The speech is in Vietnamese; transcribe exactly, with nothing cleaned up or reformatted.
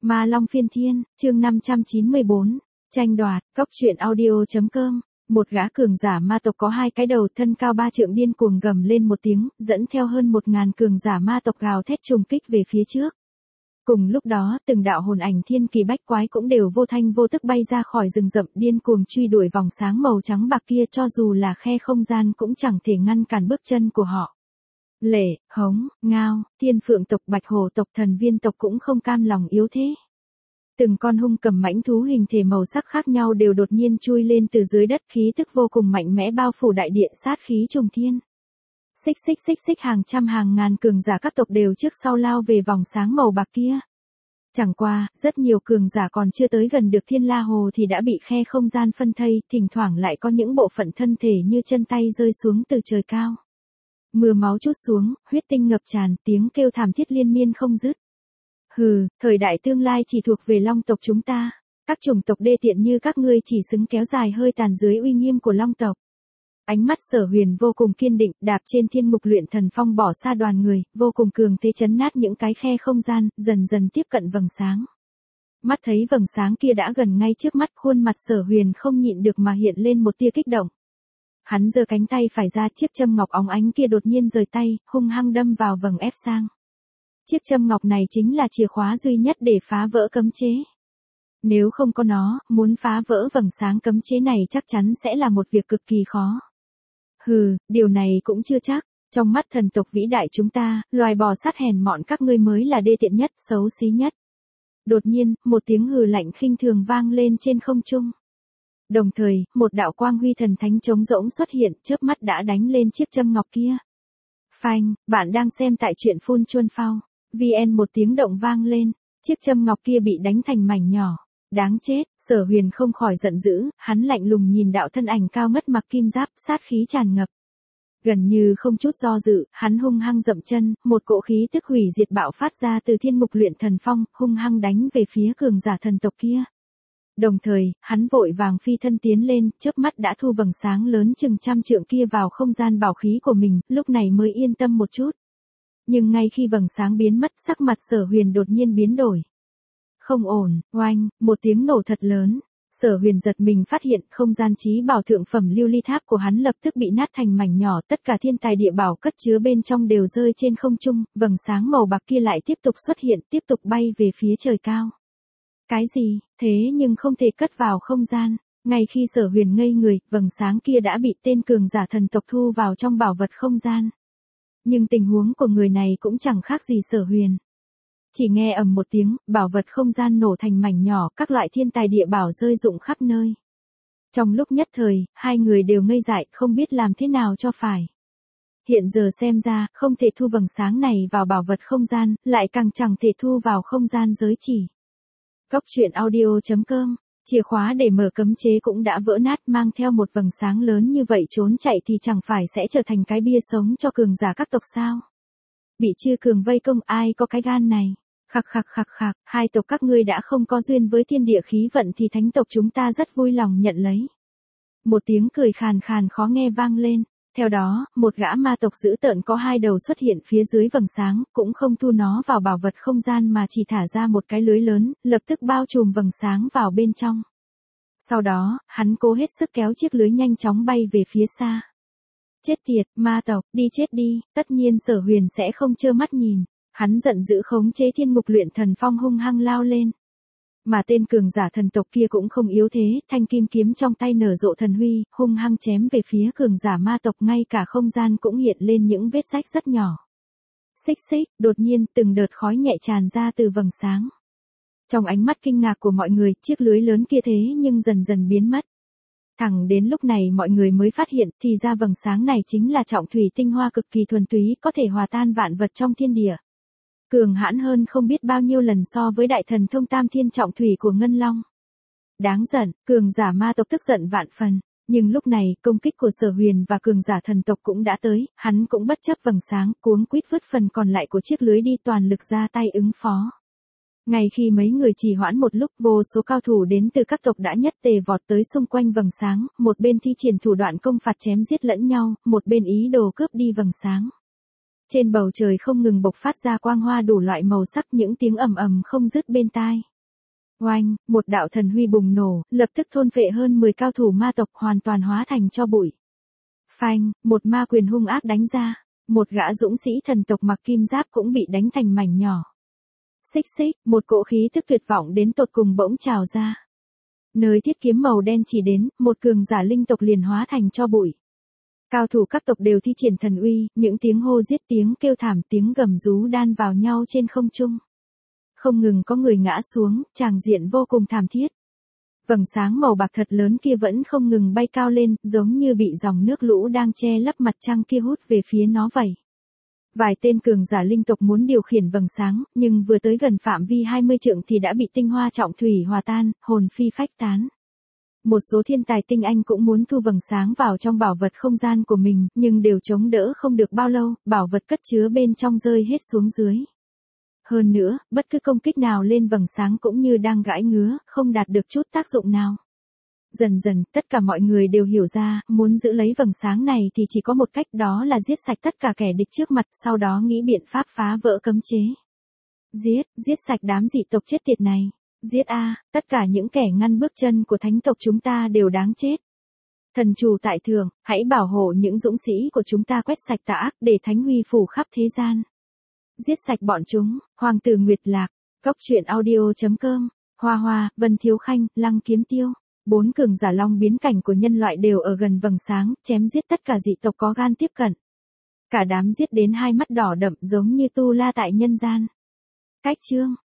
Ma Long Phiên Thiên, chương năm trăm chín mươi bốn, tranh đoạt, cốc truyện audio.com. Một gã cường giả ma tộc có hai cái đầu, thân cao ba trượng, điên cuồng gầm lên một tiếng, dẫn theo hơn một ngàn cường giả ma tộc gào thét trùng kích về phía trước. Cùng lúc đó, từng đạo hồn ảnh thiên kỳ bách quái cũng đều vô thanh vô tức bay ra khỏi rừng rậm, điên cuồng truy đuổi vòng sáng màu trắng bạc kia, cho dù là khe không gian cũng chẳng thể ngăn cản bước chân của họ. Lệ, Hống, Ngao, Thiên Phượng tộc, Bạch Hổ tộc, Thần Viên tộc cũng không cam lòng yếu thế. Từng con hung cầm mãnh thú hình thể màu sắc khác nhau đều đột nhiên chui lên từ dưới đất, khí tức vô cùng mạnh mẽ bao phủ đại địa, sát khí trùng thiên. Xích xích xích xích, hàng trăm hàng ngàn cường giả các tộc đều trước sau lao về vòng sáng màu bạc kia. Chẳng qua, rất nhiều cường giả còn chưa tới gần được Thiên La Hồ thì đã bị khe không gian phân thây, thỉnh thoảng lại có những bộ phận thân thể như chân tay rơi xuống từ trời cao. Mưa máu trút xuống, huyết tinh ngập tràn, tiếng kêu thảm thiết liên miên không dứt. Hừ, thời đại tương lai chỉ thuộc về Long tộc chúng ta. Các chủng tộc đê tiện như các ngươi chỉ xứng kéo dài hơi tàn dưới uy nghiêm của Long tộc. Ánh mắt Sở Huyền vô cùng kiên định, đạp trên thiên mục luyện thần phong bỏ xa đoàn người, vô cùng cường thế chấn nát những cái khe không gian, dần dần tiếp cận vầng sáng. Mắt thấy vầng sáng kia đã gần ngay trước mắt, khuôn mặt Sở Huyền không nhịn được mà hiện lên một tia kích động. Hắn giơ cánh tay phải ra, chiếc châm ngọc óng ánh kia đột nhiên rời tay, hung hăng đâm vào vầng ép sang. Chiếc châm ngọc này chính là chìa khóa duy nhất để phá vỡ cấm chế. Nếu không có nó, muốn phá vỡ vầng sáng cấm chế này chắc chắn sẽ là một việc cực kỳ khó. Hừ, điều này cũng chưa chắc. Trong mắt thần tộc vĩ đại chúng ta, loài bò sát hèn mọn các ngươi mới là đê tiện nhất, xấu xí nhất. Đột nhiên, một tiếng hừ lạnh khinh thường vang lên trên không trung. Đồng thời, một đạo quang huy thần thánh trống rỗng xuất hiện, chớp mắt đã đánh lên chiếc châm ngọc kia. Phanh, bạn đang xem tại truyện Phun Chuôn Phao. vê en một tiếng động vang lên, chiếc châm ngọc kia bị đánh thành mảnh nhỏ. Đáng chết, Sở Huyền không khỏi giận dữ, hắn lạnh lùng nhìn đạo thân ảnh cao ngất mặc kim giáp, sát khí tràn ngập. Gần như không chút do dự, hắn hung hăng dậm chân, một cỗ khí tức hủy diệt bạo phát ra từ thiên mục luyện thần phong, hung hăng đánh về phía cường giả thần tộc kia. Đồng thời, hắn vội vàng phi thân tiến lên, chớp mắt đã thu vầng sáng lớn chừng trăm trượng kia vào không gian bảo khí của mình, lúc này mới yên tâm một chút. Nhưng ngay khi vầng sáng biến mất, sắc mặt Sở Huyền đột nhiên biến đổi. Không ổn, oanh, một tiếng nổ thật lớn. Sở Huyền giật mình phát hiện không gian chí bảo thượng phẩm lưu ly tháp của hắn lập tức bị nát thành mảnh nhỏ, tất cả thiên tài địa bảo cất chứa bên trong đều rơi trên không trung, vầng sáng màu bạc kia lại tiếp tục xuất hiện, tiếp tục bay về phía trời cao. Cái gì, thế nhưng không thể cất vào không gian. Ngay khi Sở Huyền ngây người, vầng sáng kia đã bị tên cường giả thần tộc thu vào trong bảo vật không gian. Nhưng tình huống của người này cũng chẳng khác gì Sở Huyền. Chỉ nghe ầm một tiếng, bảo vật không gian nổ thành mảnh nhỏ, các loại thiên tài địa bảo rơi rụng khắp nơi. Trong lúc nhất thời, hai người đều ngây dại, không biết làm thế nào cho phải. Hiện giờ xem ra, không thể thu vầng sáng này vào bảo vật không gian, lại càng chẳng thể thu vào không gian giới chỉ. Cốc truyện audio.com, chìa khóa để mở cấm chế cũng đã vỡ nát, mang theo một vầng sáng lớn như vậy trốn chạy thì chẳng phải sẽ trở thành cái bia sống cho cường giả các tộc sao? Bị chư cường vây công, ai có cái gan này? Khặc khặc khặc khặc, hai tộc các ngươi đã không có duyên với thiên địa khí vận thì thánh tộc chúng ta rất vui lòng nhận lấy. Một tiếng cười khàn khàn khó nghe vang lên. Theo đó, một gã ma tộc dữ tợn có hai đầu xuất hiện phía dưới vầng sáng, cũng không thu nó vào bảo vật không gian mà chỉ thả ra một cái lưới lớn, lập tức bao trùm vầng sáng vào bên trong. Sau đó, hắn cố hết sức kéo chiếc lưới nhanh chóng bay về phía xa. Chết tiệt, ma tộc, đi chết đi, tất nhiên Sở Huyền sẽ không trơ mắt nhìn. Hắn giận dữ khống chế thiên mục luyện thần phong hung hăng lao lên. Mà tên cường giả thần tộc kia cũng không yếu thế, thanh kim kiếm trong tay nở rộ thần huy, hung hăng chém về phía cường giả ma tộc, ngay cả không gian cũng hiện lên những vết rách rất nhỏ. Xích xích, đột nhiên từng đợt khói nhẹ tràn ra từ vầng sáng. Trong ánh mắt kinh ngạc của mọi người, chiếc lưới lớn kia thế nhưng dần dần biến mất. Thẳng đến lúc này mọi người mới phát hiện, thì ra vầng sáng này chính là trọng thủy tinh hoa cực kỳ thuần túy, có thể hòa tan vạn vật trong thiên địa. Cường hãn hơn không biết bao nhiêu lần so với đại thần thông tam thiên trọng thủy của Ngân Long. Đáng giận, cường giả ma tộc tức giận vạn phần, nhưng lúc này công kích của Sở Huyền và cường giả thần tộc cũng đã tới, hắn cũng bất chấp vầng sáng, cuống quýt vứt phần còn lại của chiếc lưới đi, toàn lực ra tay ứng phó. Ngay khi mấy người trì hoãn một lúc, vô số cao thủ đến từ các tộc đã nhất tề vọt tới xung quanh vầng sáng, một bên thi triển thủ đoạn công phạt chém giết lẫn nhau, một bên ý đồ cướp đi vầng sáng. Trên bầu trời không ngừng bộc phát ra quang hoa đủ loại màu sắc, những tiếng ầm ầm không dứt bên tai. Oanh, một đạo thần huy bùng nổ, lập tức thôn phệ hơn mười cao thủ ma tộc hoàn toàn hóa thành tro bụi. Phanh, một ma quyền hung ác đánh ra, một gã dũng sĩ thần tộc mặc kim giáp cũng bị đánh thành mảnh nhỏ. Xích xích, một cỗ khí tức tuyệt vọng đến tột cùng bỗng trào ra. Nơi thiết kiếm màu đen chỉ đến, một cường giả linh tộc liền hóa thành tro bụi. Cao thủ các tộc đều thi triển thần uy, những tiếng hô giết, tiếng kêu thảm, tiếng gầm rú đan vào nhau trên không trung. Không ngừng có người ngã xuống, tràng diện vô cùng thảm thiết. Vầng sáng màu bạc thật lớn kia vẫn không ngừng bay cao lên, giống như bị dòng nước lũ đang che lấp mặt trăng kia hút về phía nó vậy. Vài tên cường giả linh tộc muốn điều khiển vầng sáng, nhưng vừa tới gần phạm vi hai mươi trượng thì đã bị tinh hoa trọng thủy hòa tan, hồn phi phách tán. Một số thiên tài tinh anh cũng muốn thu vầng sáng vào trong bảo vật không gian của mình, nhưng đều chống đỡ không được bao lâu, bảo vật cất chứa bên trong rơi hết xuống dưới. Hơn nữa, bất cứ công kích nào lên vầng sáng cũng như đang gãi ngứa, không đạt được chút tác dụng nào. Dần dần, tất cả mọi người đều hiểu ra, muốn giữ lấy vầng sáng này thì chỉ có một cách, đó là giết sạch tất cả kẻ địch trước mặt, sau đó nghĩ biện pháp phá vỡ cấm chế. Giết, giết sạch đám dị tộc chết tiệt này. Giết a, tất cả những kẻ ngăn bước chân của thánh tộc chúng ta đều đáng chết. Thần chủ tại thượng, hãy bảo hộ những dũng sĩ của chúng ta quét sạch tà ác để thánh huy phủ khắp thế gian. Giết sạch bọn chúng. Hoàng tử Nguyệt Lạc, Cốc truyện audio chấm com, Hoa Hoa, Vân Thiếu Khanh, Lăng Kiếm Tiêu. Bốn cường giả long biến cảnh của nhân loại đều ở gần vầng sáng, chém giết tất cả dị tộc có gan tiếp cận. Cả đám giết đến hai mắt đỏ đậm giống như tu la tại nhân gian. Cách chương